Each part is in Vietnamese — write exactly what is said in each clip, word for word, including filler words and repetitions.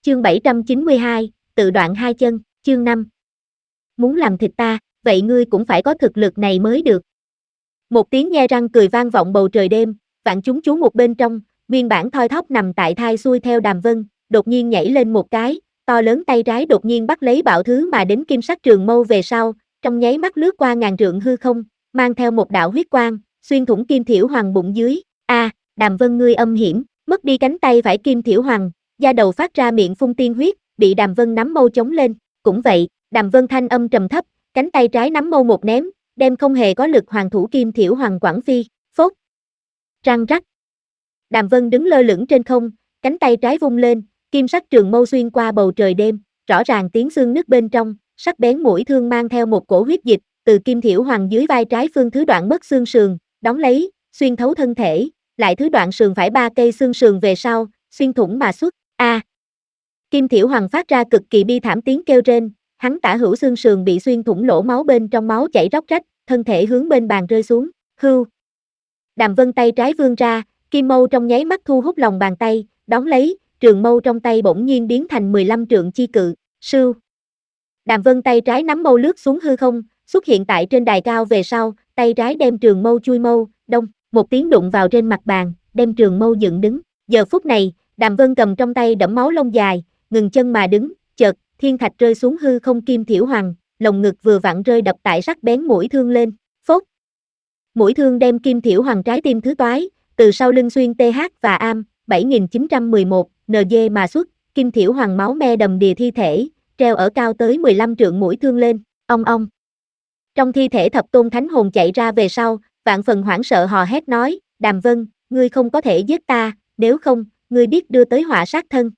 chương bảy trăm chín mươi hai, tự đoạn hai chân, chương năm. Muốn làm thịt ta, vậy ngươi cũng phải có thực lực này mới được. Một tiếng nhe răng cười vang vọng bầu trời đêm, vạn chúng chú một bên trong, nguyên bản thoi thóp nằm tại thai xuôi theo Đàm Vân, đột nhiên nhảy lên một cái, to lớn tay trái đột nhiên bắt lấy bạo thứ mà đến kim sắc trường mâu về sau, trong nháy mắt lướt qua ngàn trượng hư không, mang theo một đạo huyết quang, xuyên thủng Kim Thiểu Hoàng bụng dưới. A, à, Đàm Vân ngươi âm hiểm, mất đi cánh tay phải Kim Thiểu Hoàng, da đầu phát ra miệng phun tiên huyết, bị Đàm Vân nắm mâu chống lên, cũng vậy, Đàm Vân thanh âm trầm thấp, cánh tay trái nắm mâu một ném, đem không hề có lực hoàng thủ Kim Thiểu Hoàng quẳng phi, phốt. Răng rắc. Đàm Vân đứng lơ lửng trên không, cánh tay trái vung lên, kim sắc trường mâu xuyên qua bầu trời đêm, rõ ràng tiếng xương nứt bên trong, sắc bén mũi thương mang theo một cổ huyết dịch, từ Kim Thiểu Hoàng dưới vai trái phương thứ đoạn mất xương sườn, đón lấy, xuyên thấu thân thể, lại thứ đoạn sườn phải ba cây xương sườn về sau, xuyên thủng mà xuất. A. À. Kim Thiểu Hoàng phát ra cực kỳ bi thảm tiếng kêu rên, hắn tả hữu xương sườn bị xuyên thủng lỗ máu bên trong máu chảy róc rách, thân thể hướng bên bàn rơi xuống. Hưu. Đàm Vân tay trái vươn ra, kim mâu trong nháy mắt thu hút lòng bàn tay, đón lấy, trường mâu trong tay bỗng nhiên biến thành mười lăm trượng chi cự. Sưu. Đàm Vân tay trái nắm mâu lướt xuống hư không, xuất hiện tại trên đài cao về sau, tay trái đem trường mâu chui mâu, đông, một tiếng đụng vào trên mặt bàn, đem trường mâu dựng đứng. Giờ phút này, Đàm Vân cầm trong tay đẫm máu lông dài, ngừng chân mà đứng, chợt, thiên thạch rơi xuống hư không. Kim Thiểu Hoàng, lồng ngực vừa vặn rơi đập tại sắc bén mũi thương lên, phốt. Mũi thương đem Kim Thiểu Hoàng trái tim thứ toái, từ sau lưng xuyên tê hát và am, bảy nghìn chín trăm mười một, en giê mà xuất, Kim Thiểu Hoàng máu me đầm đìa thi thể, treo ở cao tới mười lăm trượng mũi thương lên, ong ong. Trong thi thể thập tôn thánh hồn chạy ra về sau, vạn phần hoảng sợ hò hét nói, Đàm Vân, ngươi không có thể giết ta, nếu không, ngươi biết đưa tới họa sát thân.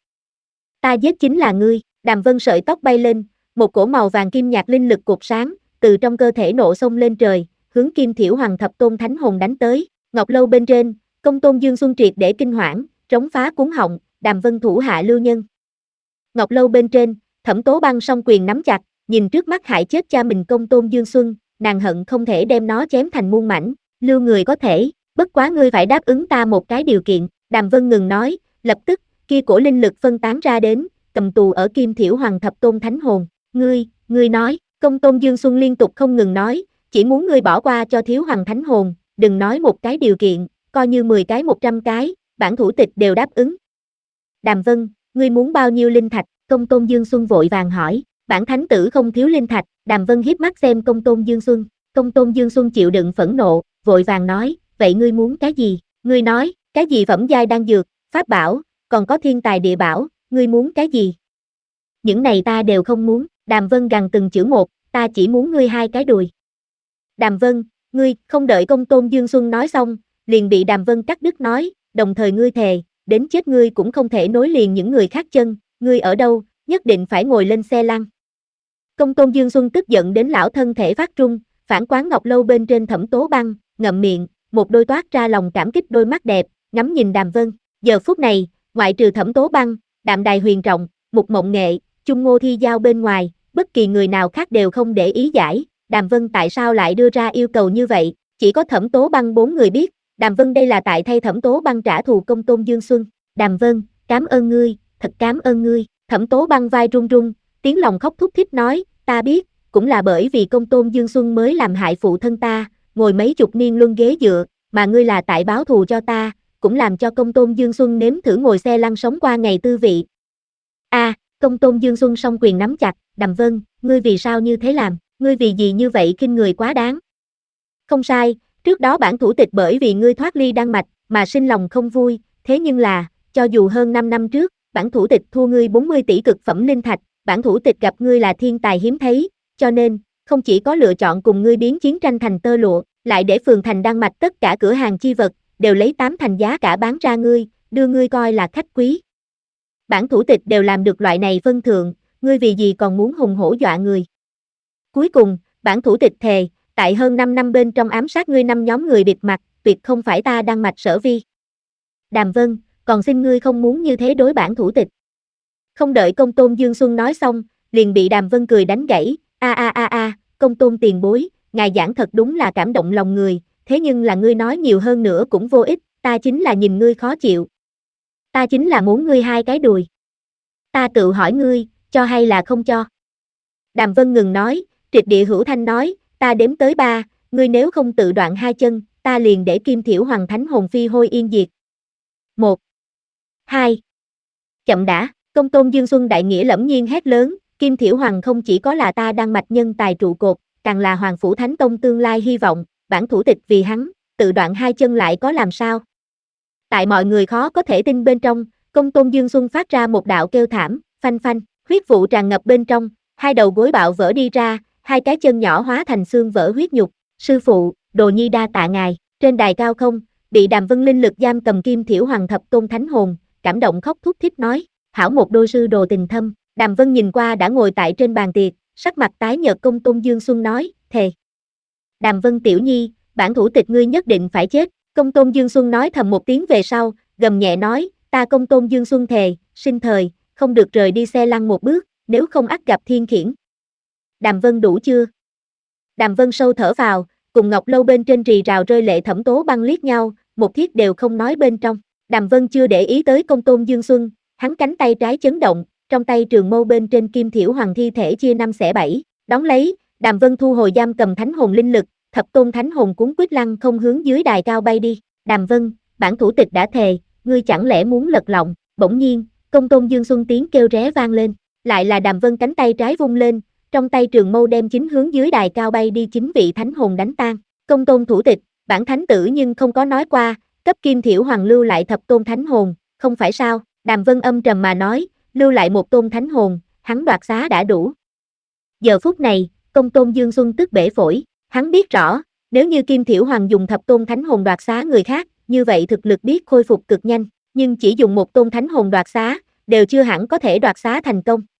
Ta giết chính là ngươi. Đàm Vân sợi tóc bay lên, một cổ màu vàng kim nhạt linh lực cột sáng, từ trong cơ thể nổ xông lên trời, hướng Kim Thiểu Hoàng thập tôn thánh hồn đánh tới. Ngọc lâu bên trên, Công Tôn Dương Xuân triệt để kinh hoảng, trống phá cuống họng, Đàm Vân thủ hạ lưu nhân. Ngọc lâu bên trên, Thẩm Tố Băng song quyền nắm chặt, nhìn trước mắt hại chết cha mình Công Tôn Dương Xuân, nàng hận không thể đem nó chém thành muôn mảnh. Lưu người có thể, bất quá ngươi phải đáp ứng ta một cái điều kiện. Đàm Vân ngừng nói, lập tức, kia cổ linh lực phân tán ra đến, cầm tù ở Kim Thiểu Hoàng thập tôn thánh hồn. Ngươi, ngươi nói, Công Tôn Dương Xuân liên tục không ngừng nói, chỉ muốn ngươi bỏ qua cho Thiếu Hoàng thánh hồn, đừng nói một cái điều kiện, coi như mười cái một trăm cái, bản thủ tịch đều đáp ứng. Đàm Vân, ngươi muốn bao nhiêu linh thạch? Công Tôn Dương Xuân vội vàng hỏi, bản thánh tử không thiếu linh thạch. Đàm Vân hiếp mắt xem Công Tôn Dương Xuân, Công Tôn Dương Xuân chịu đựng phẫn nộ, vội vàng nói, vậy ngươi muốn cái gì? Ngươi nói, cái gì phẩm giai đan dược, pháp bảo, còn có thiên tài địa bảo, ngươi muốn cái gì? Những này ta đều không muốn. Đàm Vân gằn từng chữ một, ta chỉ muốn ngươi hai cái đùi. Đàm Vân, ngươi, không đợi Công Tôn Dương Xuân nói xong, liền bị Đàm Vân cắt đứt nói, đồng thời ngươi thề, đến chết ngươi cũng không thể nối liền những người khác chân, ngươi ở đâu, nhất định phải ngồi lên xe lăn. Công Tôn Dương Xuân tức giận đến lão thân thể phát run, phản quán Ngọc lâu bên trên Thẩm Tố Băng, ngậm miệng, một đôi toát ra lòng cảm kích đôi mắt đẹp, ngắm nhìn Đàm Vân. Giờ phút này, ngoại trừ Thẩm Tố Băng, Đạm Đài Huyền Trọng, Mục Mộng Nghệ, Chung Ngô Thi Giao bên ngoài, bất kỳ người nào khác đều không để ý giải, Đàm Vân tại sao lại đưa ra yêu cầu như vậy, chỉ có Thẩm Tố Băng bốn người biết, Đàm Vân đây là tại thay Thẩm Tố Băng trả thù Công Tôn Dương Xuân. Đàm Vân, cảm ơn ngươi, thật cảm ơn ngươi. Thẩm Tố Băng vai run run, tiếng lòng khóc thút thít nói, ta biết, cũng là bởi vì Công Tôn Dương Xuân mới làm hại phụ thân ta, ngồi mấy chục niên luân ghế dựa, mà ngươi là tại báo thù cho ta, cũng làm cho Công Tôn Dương Xuân nếm thử ngồi xe lăn sống qua ngày tư vị. A, à, Công Tôn Dương Xuân song quyền nắm chặt, Đàm Vân, ngươi vì sao như thế làm, ngươi vì gì như vậy khinh người quá đáng. Không sai, trước đó bản thủ tịch bởi vì ngươi thoát ly Đan Mạch, mà sinh lòng không vui, thế nhưng là, cho dù hơn năm năm trước, bản thủ tịch thua ngươi bốn mươi tỷ cực phẩm linh thạch, bản thủ tịch gặp ngươi là thiên tài hiếm thấy, cho nên, không chỉ có lựa chọn cùng ngươi biến chiến tranh thành tơ lụa, lại để phường thành Đan Mạch tất cả cửa hàng chi vật, đều lấy tám thành giá cả bán ra ngươi, đưa ngươi coi là khách quý. Bản thủ tịch đều làm được loại này phân thượng, ngươi vì gì còn muốn hùng hổ dọa người. Cuối cùng, bản thủ tịch thề, tại hơn năm năm bên trong ám sát ngươi năm nhóm người bịt mặt, tuyệt không phải ta Đan Mạch Sở Vi. Đàm Vân, còn xin ngươi không muốn như thế đối bản thủ tịch. Không đợi Công Tôn Dương Xuân nói xong, liền bị Đàm Vân cười đánh gãy, a a a a, Công Tôn tiền bối, ngài giảng thật đúng là cảm động lòng người, thế nhưng là ngươi nói nhiều hơn nữa cũng vô ích, ta chính là nhìn ngươi khó chịu. Ta chính là muốn ngươi hai cái đùi. Ta tự hỏi ngươi, cho hay là không cho? Đàm Vân ngừng nói, triệt địa hữu thanh nói, ta đếm tới ba, ngươi nếu không tự đoạn hai chân, ta liền để Kim Thiểu Hoàng thánh hồn phi hôi yên diệt. Một, hai, chậm đã, Công Tôn Dương Xuân đại nghĩa lẫm nhiên hét lớn, Kim Thiểu Hoàng không chỉ có là ta đan mạch nhân tài trụ cột, càng là Hoàng Phủ Thánh Tông tương lai hy vọng, bản thủ tịch vì hắn, tự đoạn hai chân lại có làm sao? Tại mọi người khó có thể tin bên trong, Công Tôn Dương Xuân phát ra một đạo kêu thảm, phanh phanh, huyết vụ tràn ngập bên trong, hai đầu gối bạo vỡ đi ra, hai cái chân nhỏ hóa thành xương vỡ huyết nhục, sư phụ, đồ nhi đa tạ ngài, trên đài cao không, bị Đàm Vân linh lực giam cầm Kim Thiểu Hoàng thập tôn thánh hồn, cảm động khóc thút thít nói, hảo một đôi sư đồ tình thâm, Đàm Vân nhìn qua đã ngồi tại trên bàn tiệc, sắc mặt tái nhợt Công Tôn Dương Xuân nói, thề. Đàm Vân tiểu nhi, bản thủ tịch ngươi nhất định phải chết, Công Tôn Dương Xuân nói thầm một tiếng về sau, gầm nhẹ nói, ta Công Tôn Dương Xuân thề, sinh thời, không được rời đi xe lăn một bước, nếu không ắt gặp thiên khiển. Đàm Vân đủ chưa? Đàm Vân sâu thở vào, cùng Ngọc Lâu bên trên rì rào rơi lệ Thẩm Tố Băng liếc nhau, một thiết đều không nói bên trong. Đàm Vân chưa để ý tới Công Tôn Dương Xuân, hắn cánh tay trái chấn động, trong tay trường mâu bên trên Kim Thiểu Hoàng thi thể chia năm xẻ bảy, đón lấy, Đàm Vân thu hồi giam cầm thánh hồn linh lực, thập tôn thánh hồn cuốn quyết lăng không hướng dưới đài cao bay đi. Đàm Vân, bản thủ tịch đã thề, ngươi chẳng lẽ muốn lật lọng? Bỗng nhiên, Công Tôn Dương Xuân tiếng kêu ré vang lên, lại là Đàm Vân cánh tay trái vung lên, trong tay trường mâu đem chính hướng dưới đài cao bay đi chính vị thánh hồn đánh tan. Công Tôn thủ tịch, bản thánh tử nhưng không có nói qua, cấp Kim Thiểu Hoàng lưu lại thập tôn thánh hồn, không phải sao? Đàm Vân âm trầm mà nói, lưu lại một tôn thánh hồn, hắn đoạt xá đã đủ. Giờ phút này, Công Tôn Dương Xuân tức bể phổi, hắn biết rõ, nếu như Kim Thiểu Hoàng dùng thập tôn thánh hồn đoạt xá người khác, như vậy thực lực biết khôi phục cực nhanh, nhưng chỉ dùng một tôn thánh hồn đoạt xá, đều chưa hẳn có thể đoạt xá thành công.